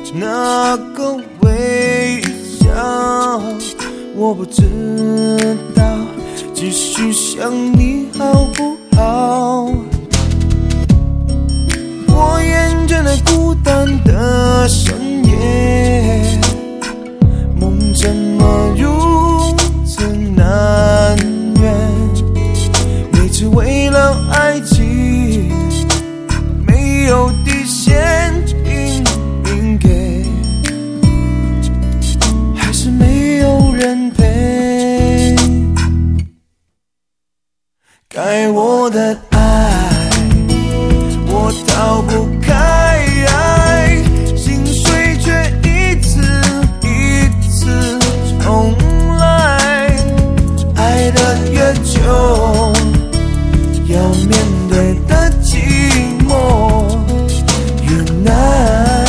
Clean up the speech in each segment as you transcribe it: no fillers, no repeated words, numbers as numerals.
那个微笑，我不知道继续想你好不好。我厌倦了孤单的深夜，梦怎么如此难圆？每次为了爱情没有底线拼命给，还是没有人陪。该我的爱我逃不开，心碎却一次一次重来。爱得越久，要面对的寂寞越难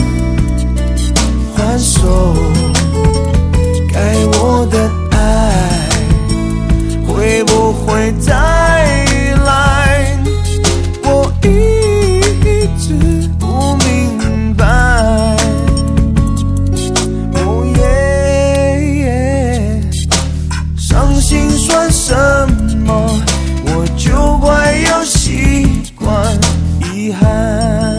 还手。该我的爱会不会再来？我一直不明白。哦耶，伤心算什么？我就快要习惯遗憾。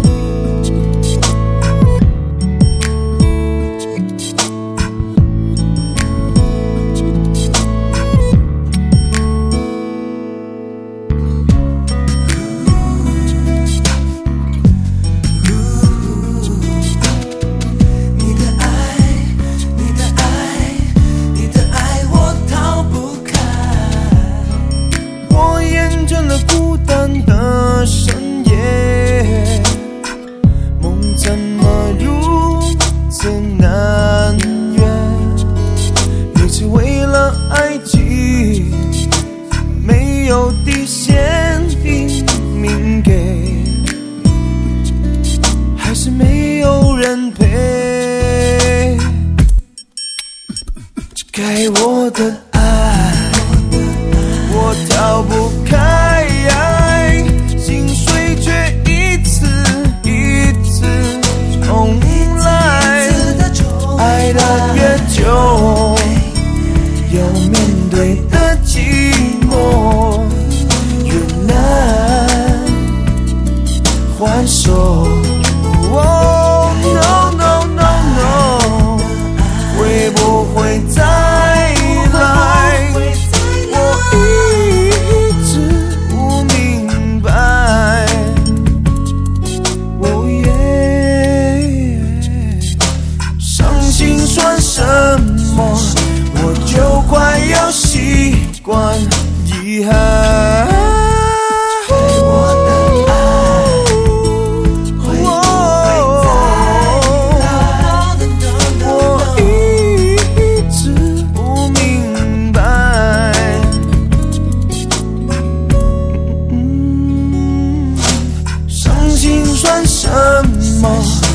孤单的深夜，梦怎么如此难圆？每次为了爱情没有底线拼命给，还是没有人陪。该我的爱我逃不开，心碎却一次一次重来。爱得越久，要面对的寂寞越难还手。Oh no no no no， 会不会再来？算什么？我就快要习惯遗憾。我的爱会不会再来？我一直不明白。伤心算什么？